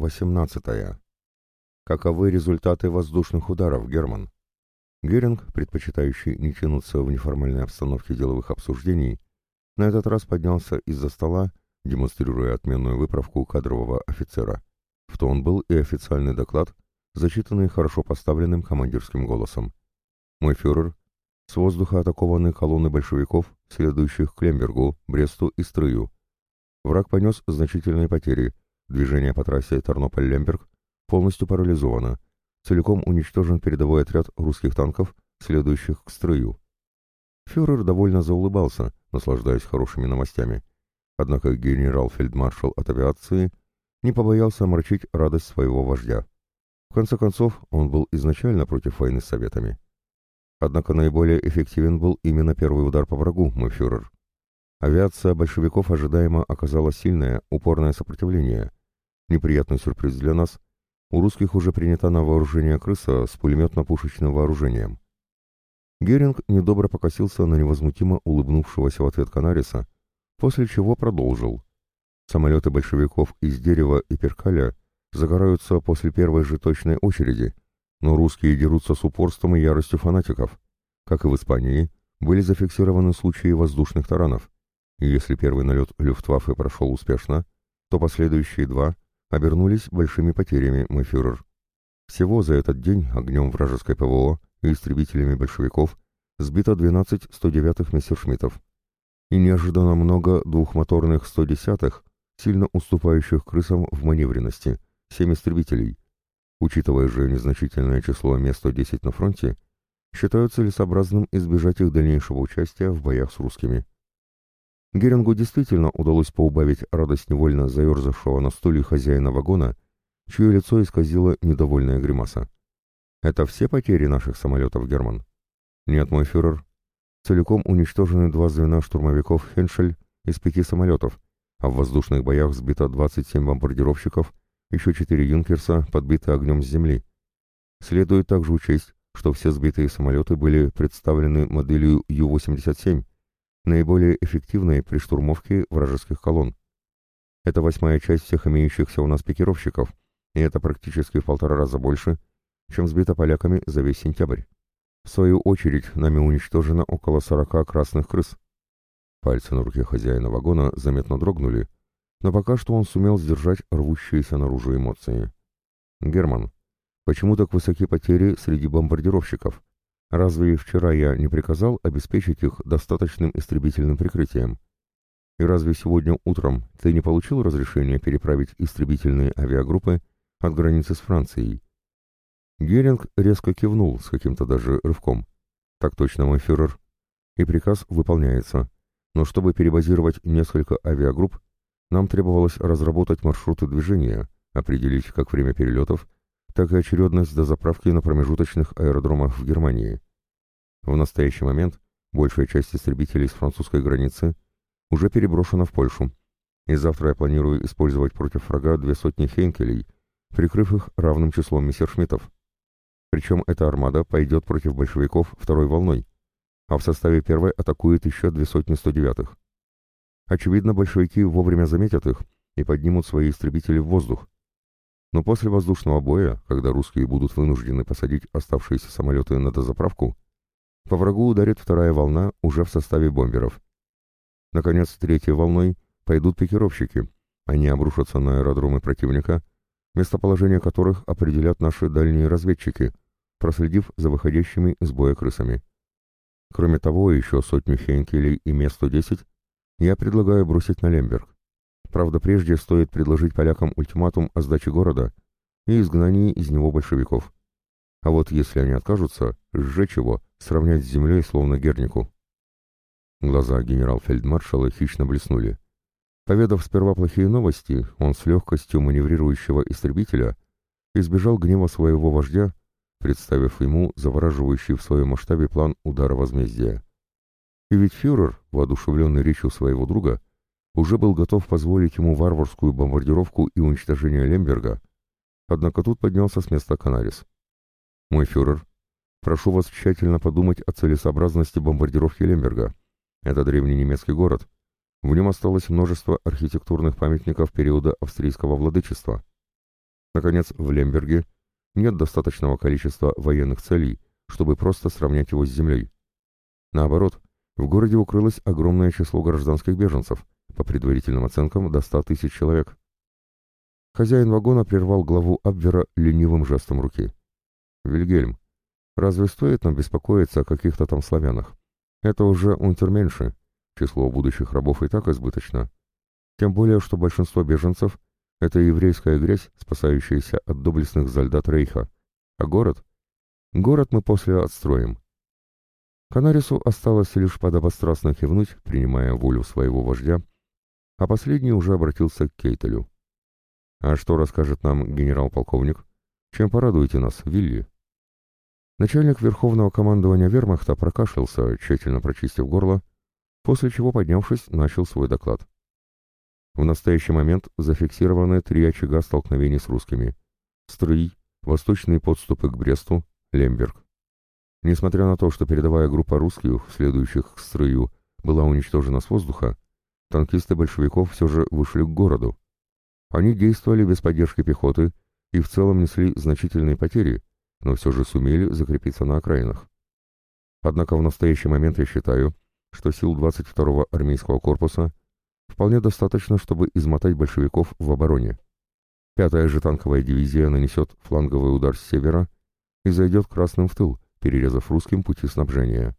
18. Каковы результаты воздушных ударов, Герман? Геринг, предпочитающий не тянуться в неформальной обстановке деловых обсуждений, на этот раз поднялся из-за стола, демонстрируя отменную выправку кадрового офицера. В тон был и официальный доклад, зачитанный хорошо поставленным командирским голосом. «Мой фюрер, с воздуха атакованы колонны большевиков, следующих к Лембергу, Бресту и Строю. Враг понес значительные потери. Движение по трассе Тарнополь-Лемберг полностью парализовано. Целиком уничтожен передовой отряд русских танков, следующих к Строю». Фюрер довольно заулыбался, наслаждаясь хорошими новостями. Однако генерал-фельдмаршал от авиации не побоялся омрачить радость своего вождя. В конце концов, он был изначально против войны с Советами. Однако наиболее эффективен был именно первый удар по врагу, мой фюрер. Авиация большевиков ожидаемо оказала сильное, упорное сопротивление. Неприятный сюрприз для нас. У русских уже принята на вооружение крыса с пулеметно-пушечным вооружением. Геринг недобро покосился на невозмутимо улыбнувшегося в ответ Канариса, после чего продолжил. Самолеты большевиков из дерева и перкаля загораются после первой же точной очереди, но русские дерутся с упорством и яростью фанатиков. Как и в Испании, были зафиксированы случаи воздушных таранов, и если первый налет Люфтваффе прошел успешно, то последующие два обернулись большими потерями, мой фюрер. Всего за этот день огнем вражеской ПВО и истребителями большевиков сбито 12 109-х мессершмиттов и неожиданно много двухмоторных 110-х, сильно уступающих крысам в маневренности, 7 истребителей. Учитывая же незначительное число Ме-110 на фронте, считают целесообразным избежать их дальнейшего участия в боях с русскими. Герингу действительно удалось поубавить радость невольно заерзавшего на стуле хозяина вагона, чье лицо исказило недовольная гримаса. «Это все потери наших самолетов, Герман?» «Нет, мой фюрер. Целиком уничтожены 2 звена штурмовиков «Хеншель» из 5 самолетов, а в воздушных боях сбито 27 бомбардировщиков, еще 4 «Юнкерса» подбиты огнем с земли. Следует также учесть, что все сбитые самолеты были представлены моделью Ю-87, наиболее эффективной при штурмовке вражеских колонн. Это 8-я часть всех имеющихся у нас пикировщиков, и это практически в 1,5 раза больше, чем сбито поляками за весь сентябрь. В свою очередь, нами уничтожено около 40 красных крыс». Пальцы на руке хозяина вагона заметно дрогнули, но пока что он сумел сдержать рвущиеся наружу эмоции. «Герман, почему так высоки потери среди бомбардировщиков? Разве вчера я не приказал обеспечить их достаточным истребительным прикрытием? И разве сегодня утром ты не получил разрешения переправить истребительные авиагруппы от границы с Францией?» Геринг резко кивнул с каким-то даже рывком. «Так точно, мой фюрер. И приказ выполняется. Но чтобы перебазировать несколько авиагрупп, нам требовалось разработать маршруты движения, определить как время перелетов, так и очередность дозаправки на промежуточных аэродромах в Германии. В настоящий момент большая часть истребителей с французской границы уже переброшена в Польшу, и завтра я планирую использовать против врага 200 «Хейнкелей», прикрыв их равным числом мессершмиттов. Причем эта армада пойдет против большевиков второй волной, а в составе первой атакует еще 200 109-х. Очевидно, большевики вовремя заметят их и поднимут свои истребители в воздух. Но после воздушного боя, когда русские будут вынуждены посадить оставшиеся самолеты на дозаправку, по врагу ударит вторая волна уже в составе бомберов. Наконец, третьей волной пойдут пикировщики. Они обрушатся на аэродромы противника, местоположение которых определят наши дальние разведчики, проследив за выходящими из боя крысами. Кроме того, еще 100 «Хейнкелей» и Ме-110 я предлагаю бросить на Лемберг. Правда, прежде стоит предложить полякам ультиматум о сдаче города и изгнании из него большевиков. А вот если они откажутся, сжечь его, сравнять с землей, словно Гернику. Глаза генерал-фельдмаршала хищно блеснули. Поведав сперва плохие новости, он с легкостью маневрирующего истребителя избежал гнева своего вождя, представив ему завораживающий в своем масштабе план удара возмездия. И ведь фюрер, воодушевленный речью своего друга, уже был готов позволить ему варварскую бомбардировку и уничтожение Лемберга, однако тут поднялся с места Канарис. «Мой фюрер, прошу вас тщательно подумать о целесообразности бомбардировки Лемберга. Это древний немецкий город. В нем осталось множество архитектурных памятников периода австрийского владычества. Наконец, в Лемберге нет достаточного количества военных целей, чтобы просто сравнять его с землей. Наоборот, в городе укрылось огромное число гражданских беженцев, по предварительным оценкам до 100 тысяч человек. Хозяин вагона прервал главу Абвера ленивым жестом руки. «Вильгельм, разве стоит нам беспокоиться о каких-то там славянах? Это уже унтерменши, число будущих рабов и так избыточно. Тем более, что большинство беженцев — это еврейская грязь, спасающаяся от доблестных солдат Рейха. А город? Город мы после отстроим». Канарису осталось лишь подобострастно кивнуть, принимая волю своего вождя, а последний уже обратился к Кейтелю. «А что расскажет нам генерал-полковник? Чем порадуете нас, Вилли?» Начальник Верховного командования вермахта прокашлялся, тщательно прочистив горло, после чего, поднявшись, начал свой доклад. В настоящий момент зафиксированы 3 очага столкновений с русскими. Стрый, восточные подступы к Бресту, Лемберг. Несмотря на то, что передовая группа русских, следующих к Строю, была уничтожена с воздуха, танкисты большевиков все же вышли к городу. Они действовали без поддержки пехоты и в целом несли значительные потери, но все же сумели закрепиться на окраинах. Однако в настоящий момент я считаю, что сил 22-го армейского корпуса вполне достаточно, чтобы измотать большевиков в обороне. 5-я же танковая дивизия нанесет фланговый удар с севера и зайдет красным в тыл, перерезав русским пути снабжения.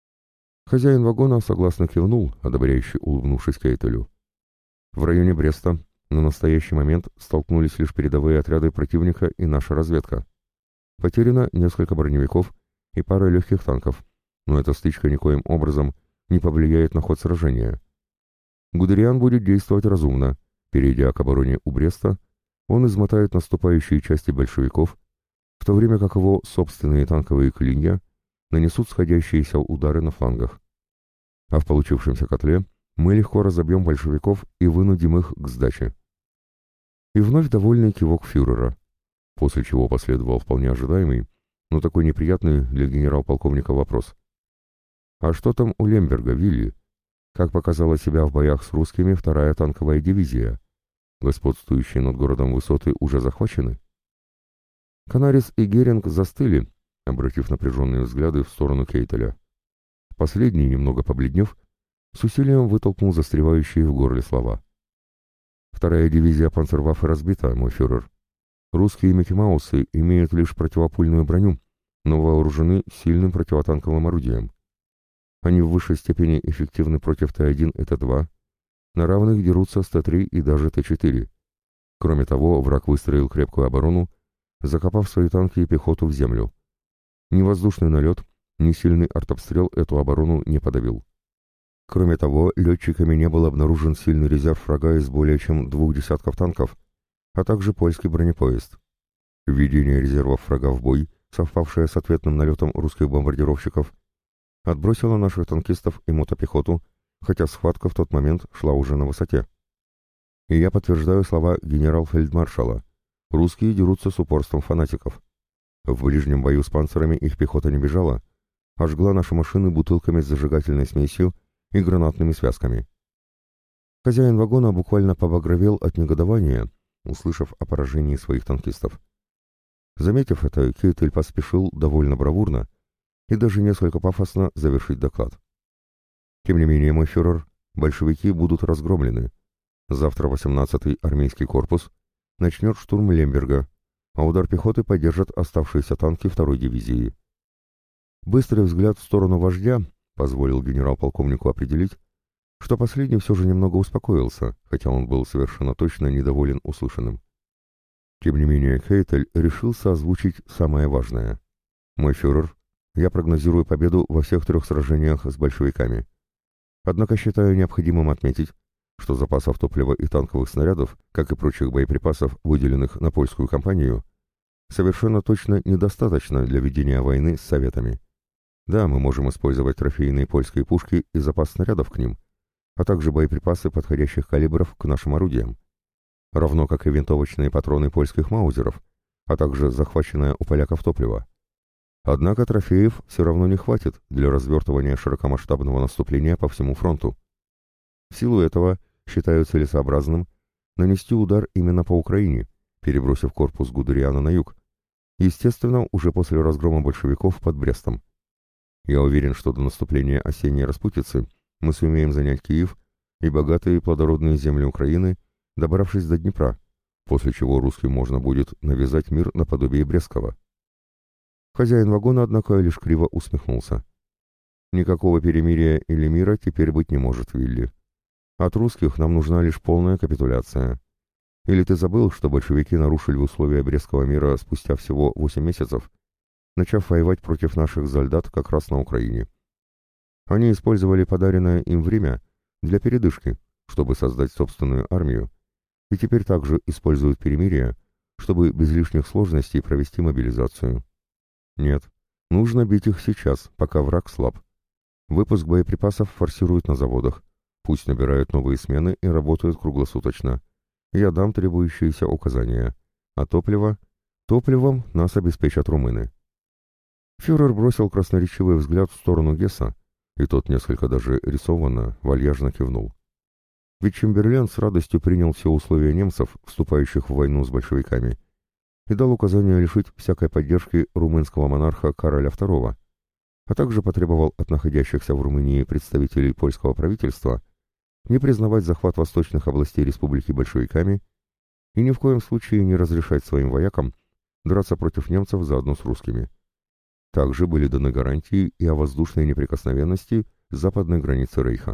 Хозяин вагона согласно кивнул, одобряюще улыбнувшись Кейтелю. В районе Бреста на настоящий момент столкнулись лишь передовые отряды противника и наша разведка. Потеряно несколько броневиков и пара легких танков, но эта стычка никоим образом не повлияет на ход сражения. Гудериан будет действовать разумно. Перейдя к обороне у Бреста, он измотает наступающие части большевиков, в то время как его собственные танковые клинья нанесут сходящиеся удары на флангах. А в получившемся котле мы легко разобьем большевиков и вынудим их к сдаче. И вновь довольный кивок фюрера, после чего последовал вполне ожидаемый, но такой неприятный для генерал-полковника вопрос. «А что там у Лемберга, Вилли? Как показала себя в боях с русскими 2-я танковая дивизия? Господствующие над городом высоты уже захвачены?» Канарис и Геринг застыли, обратив напряженные взгляды в сторону Кейтеля. Последний, немного побледнев, с усилием вытолкнул застревающие в горле слова. «2-я дивизия панцерваффе разбита, мой фюрер. Русские Микки Маусы имеют лишь противопульную броню, но вооружены сильным противотанковым орудием. Они в высшей степени эффективны против Т-1 и Т-2, на равных дерутся с Т-3 и даже Т-4. Кроме того, враг выстроил крепкую оборону, закопав свои танки и пехоту в землю. Ни воздушный налет, ни сильный артобстрел эту оборону не подавил. Кроме того, летчиками не был обнаружен сильный резерв врага из более чем 2 десятков танков, а также польский бронепоезд. Введение резервов врага в бой, совпавшее с ответным налетом русских бомбардировщиков, отбросило наших танкистов и мотопехоту, хотя схватка в тот момент шла уже на высоте. И я подтверждаю слова генерал-фельдмаршала. Русские дерутся с упорством фанатиков. В ближнем бою с панцирами их пехота не бежала, а жгла наши машины бутылками с зажигательной смесью и гранатными связками. Хозяин вагона буквально побагровел от негодования, услышав о поражении своих танкистов. Заметив это, Кейтель поспешил довольно бравурно и даже несколько пафосно завершить доклад. Тем не менее, мой фюрер, большевики будут разгромлены. Завтра 18-й армейский корпус начнет штурм Лемберга, а удар пехоты поддержат оставшиеся танки 2-й дивизии. Быстрый взгляд в сторону вождя позволил генерал-полковнику определить, что последний все же немного успокоился, хотя он был совершенно точно недоволен услышанным. Тем не менее, Кейтель решился озвучить самое важное. «Мой фюрер, я прогнозирую победу во всех 3 сражениях с большевиками. Однако считаю необходимым отметить, что запасов топлива и танковых снарядов, как и прочих боеприпасов, выделенных на польскую кампанию, совершенно точно недостаточно для ведения войны с Советами. Да, мы можем использовать трофейные польские пушки и запас снарядов к ним, а также боеприпасы подходящих калибров к нашим орудиям, равно как и винтовочные патроны польских маузеров, а также захваченное у поляков топливо. Однако трофеев все равно не хватит для развертывания широкомасштабного наступления по всему фронту. В силу этого считаю целесообразным нанести удар именно по Украине, перебросив корпус Гудериана на юг, естественно, уже после разгрома большевиков под Брестом. Я уверен, что до наступления осенней распутицы мы сумеем занять Киев и богатые и плодородные земли Украины, добравшись до Днепра, после чего русским можно будет навязать мир наподобие Брестского. Хозяин вагона, однако, лишь криво усмехнулся. «Никакого перемирия или мира теперь быть не может, Вилли. От русских нам нужна лишь полная капитуляция. Или ты забыл, что большевики нарушили условия Брестского мира спустя всего 8 месяцев, начав воевать против наших солдат как раз на Украине? Они использовали подаренное им время для передышки, чтобы создать собственную армию, и теперь также используют перемирие, чтобы без лишних сложностей провести мобилизацию. Нет, нужно бить их сейчас, пока враг слаб. Выпуск боеприпасов форсируют на заводах, пусть набирают новые смены и работают круглосуточно. Я дам требующиеся указания. А топливом нас обеспечат румыны». Фюрер бросил красноречивый взгляд в сторону Гесса, и тот несколько даже рисованно, вальяжно кивнул. Ведь Чемберлен с радостью принял все условия немцев, вступающих в войну с большевиками, и дал указание лишить всякой поддержки румынского монарха Кароля II, а также потребовал от находящихся в Румынии представителей польского правительства не признавать захват восточных областей республики большевиками и ни в коем случае не разрешать своим воякам драться против немцев заодно с русскими. Также были даны гарантии и о воздушной неприкосновенности западной границы Рейха.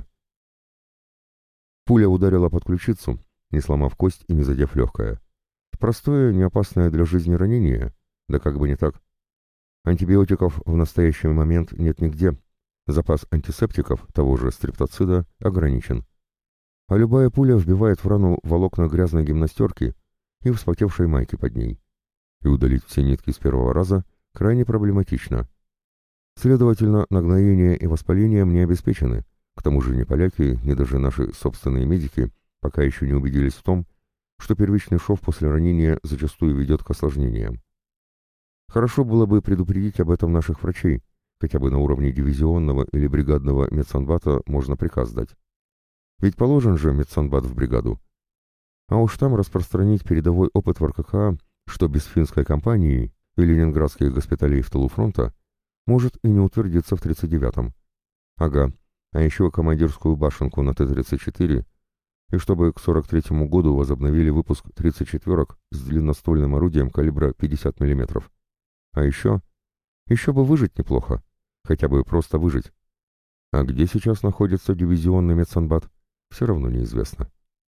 Пуля ударила под ключицу, не сломав кость и не задев легкое. Простое, неопасное для жизни ранение, да как бы не так. Антибиотиков в настоящий момент нет нигде, запас антисептиков, того же стрептоцида, ограничен. А любая пуля вбивает в рану волокна грязной гимнастерки и вспотевшей майки под ней. И удалить все нитки с первого раза крайне проблематично. Следовательно, нагноение и воспаление мне обеспечены. К тому же ни поляки, ни даже наши собственные медики пока еще не убедились в том, что первичный шов после ранения зачастую ведет к осложнениям. Хорошо было бы предупредить об этом наших врачей, хотя бы на уровне дивизионного или бригадного медсанбата можно приказ дать. Ведь положен же медсанбат в бригаду. А уж там распространить передовой опыт в РККА, что без финской кампании и ленинградских госпиталей в тылу фронта, может и не утвердиться в 39-м. Ага, а еще командирскую башенку на Т-34, и чтобы к 43-му году возобновили выпуск 34-ок с длинноствольным орудием калибра 50 мм. А еще бы выжить неплохо, хотя бы просто выжить. А где сейчас находится дивизионный медсанбат, все равно неизвестно.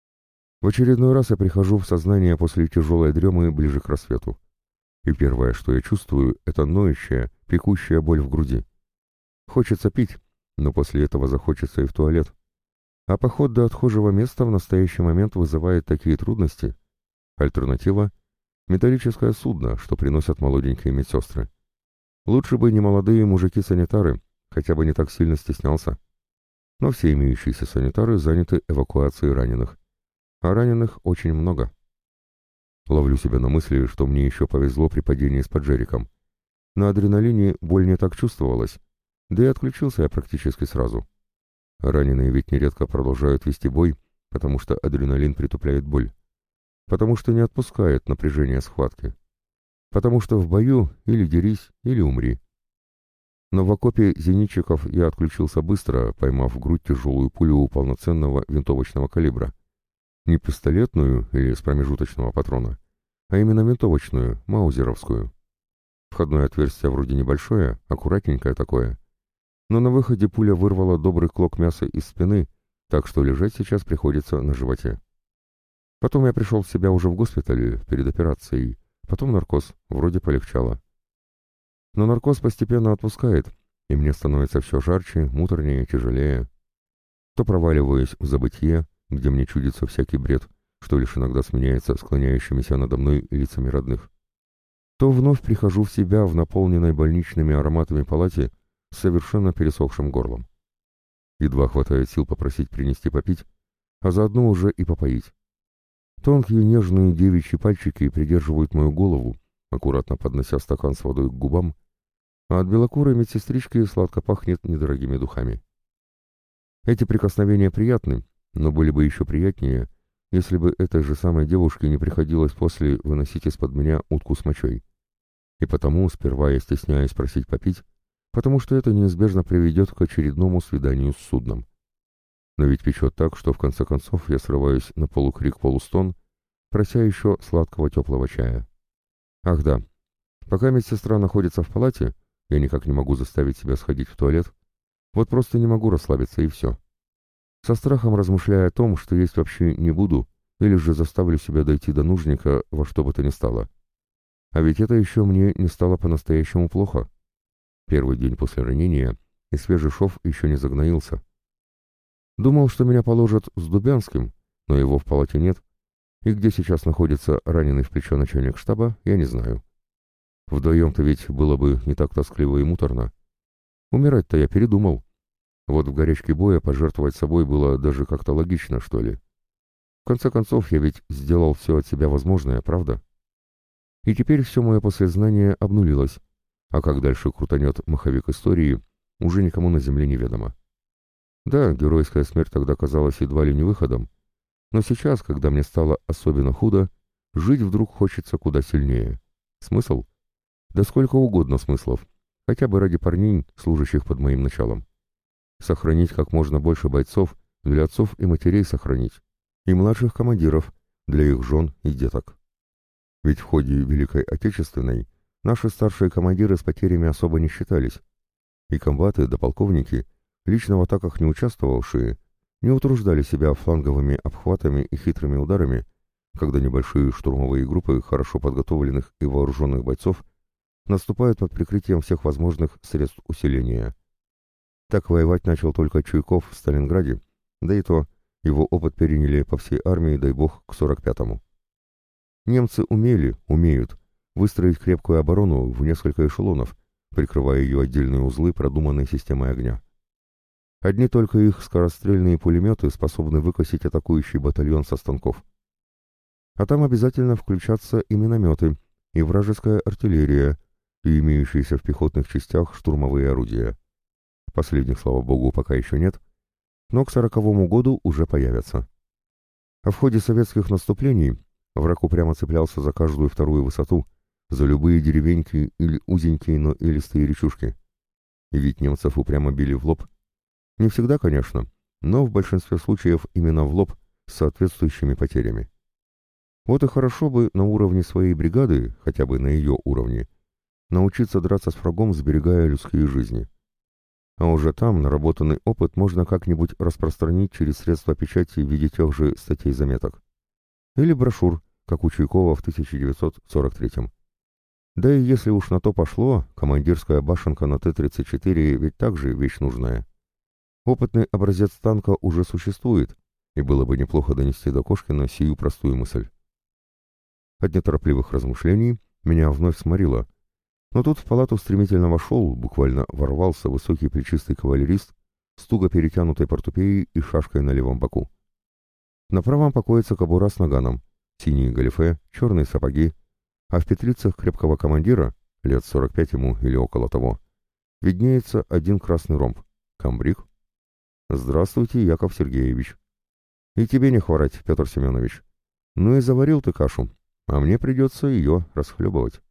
В очередной раз я прихожу в сознание после тяжелой дремы ближе к рассвету. И первое, что я чувствую, это ноющая, пекущая боль в груди. Хочется пить, но после этого захочется и в туалет. А поход до отхожего места в настоящий момент вызывает такие трудности. Альтернатива — металлическое судно, что приносят молоденькие медсестры. Лучше бы не молодые мужики-санитары, хотя бы не так сильно стеснялся. Но все имеющиеся санитары заняты эвакуацией раненых. А раненых очень много. Ловлю себя на мысли, что мне еще повезло при падении с поджериком. На адреналине боль не так чувствовалась, да и отключился я практически сразу. Раненые ведь нередко продолжают вести бой, потому что адреналин притупляет боль. Потому что не отпускает напряжение схватки. Потому что в бою или дерись, или умри. Но в окопе зенитчиков я отключился быстро, поймав в грудь тяжелую пулю полноценного винтовочного калибра. Не пистолетную или с промежуточного патрона, а именно винтовочную, маузеровскую. Входное отверстие вроде небольшое, аккуратненькое такое. Но на выходе пуля вырвала добрый клок мяса из спины, так что лежать сейчас приходится на животе. Потом я пришел в себя уже в госпитале, перед операцией, потом наркоз, вроде полегчало. Но наркоз постепенно отпускает, и мне становится все жарче, муторнее, тяжелее. То проваливаюсь в забытье, где мне чудится всякий бред, что лишь иногда сменяется склоняющимися надо мной лицами родных. То вновь прихожу в себя в наполненной больничными ароматами палате с совершенно пересохшим горлом. Едва хватает сил попросить принести попить, а заодно уже и попоить. Тонкие нежные девичьи пальчики придерживают мою голову, аккуратно поднося стакан с водой к губам, а от белокурой медсестрички сладко пахнет недорогими духами. Эти прикосновения приятны, но были бы еще приятнее, если бы этой же самой девушке не приходилось после выносить из-под меня утку с мочой. И потому сперва я стесняюсь просить попить, потому что это неизбежно приведет к очередному свиданию с судном. Но ведь печет так, что в конце концов я срываюсь на полукрик-полустон, прося еще сладкого теплого чая. Ах да, пока медсестра находится в палате, я никак не могу заставить себя сходить в туалет, вот просто не могу расслабиться и все. Со страхом размышляя о том, что есть вообще не буду, или же заставлю себя дойти до нужника во что бы то ни стало. А ведь это еще мне не стало по-настоящему плохо. Первый день после ранения, и свежий шов еще не загноился. Думал, что меня положат с Дубянским, но его в палате нет, и где сейчас находится раненый в плечо начальник штаба, я не знаю. Вдвоем-то ведь было бы не так тоскливо и муторно. Умирать-то я передумал. Вот в горячке боя пожертвовать собой было даже как-то логично, что ли. В конце концов, я ведь сделал все от себя возможное, правда? И теперь все мое послезнание обнулилось, а как дальше крутанет маховик истории, уже никому на земле неведомо. Да, геройская смерть тогда казалась едва ли не выходом, но сейчас, когда мне стало особенно худо, жить вдруг хочется куда сильнее. Смысл? Да сколько угодно смыслов, хотя бы ради парней, служащих под моим началом. Сохранить как можно больше бойцов, для отцов и матерей сохранить, и младших командиров, для их жен и деток. Ведь в ходе Великой Отечественной наши старшие командиры с потерями особо не считались, и комбаты да полковники, лично в атаках не участвовавшие, не утруждали себя фланговыми обхватами и хитрыми ударами, когда небольшие штурмовые группы хорошо подготовленных и вооруженных бойцов наступают под прикрытием всех возможных средств усиления. Так воевать начал только Чуйков в Сталинграде, да и то его опыт переняли по всей армии, дай бог, к 45-му. Немцы умеют выстроить крепкую оборону в несколько эшелонов, прикрывая ее отдельные узлы продуманной системой огня. Одни только их скорострельные пулеметы способны выкосить атакующий батальон со станков. А там обязательно включатся и минометы, и вражеская артиллерия, и имеющиеся в пехотных частях штурмовые орудия. Последних, слава богу, пока еще нет, но к 40-му году уже появятся. А в ходе советских наступлений враг упрямо цеплялся за каждую вторую высоту, за любые деревеньки или узенькие, но илистые речушки. И ведь немцев упрямо били в лоб. Не всегда, конечно, но в большинстве случаев именно в лоб с соответствующими потерями. Вот и хорошо бы на уровне своей бригады, хотя бы на ее уровне, научиться драться с врагом, сберегая людские жизни. А уже там наработанный опыт можно как-нибудь распространить через средства печати в виде тех же статей заметок. Или брошюр, как у Чуйкова в 1943-м. Да и если уж на то пошло, командирская башенка на Т-34 ведь также вещь нужная. Опытный образец танка уже существует, и было бы неплохо донести до Кошкина сию простую мысль. От неторопливых размышлений меня вновь сморило, но тут в палату стремительно вошел, буквально ворвался высокий плечистый кавалерист с туго перетянутой портупеей и шашкой на левом боку. На правом покоится кобура с наганом, синие галифе, черные сапоги, а в петлицах крепкого командира, лет 45 ему или около того, виднеется один красный ромб. Камбрик. «Здравствуйте, Яков Сергеевич». «И тебе не хворать, Петр Семенович. Ну и заварил ты кашу, а мне придется ее расхлебывать».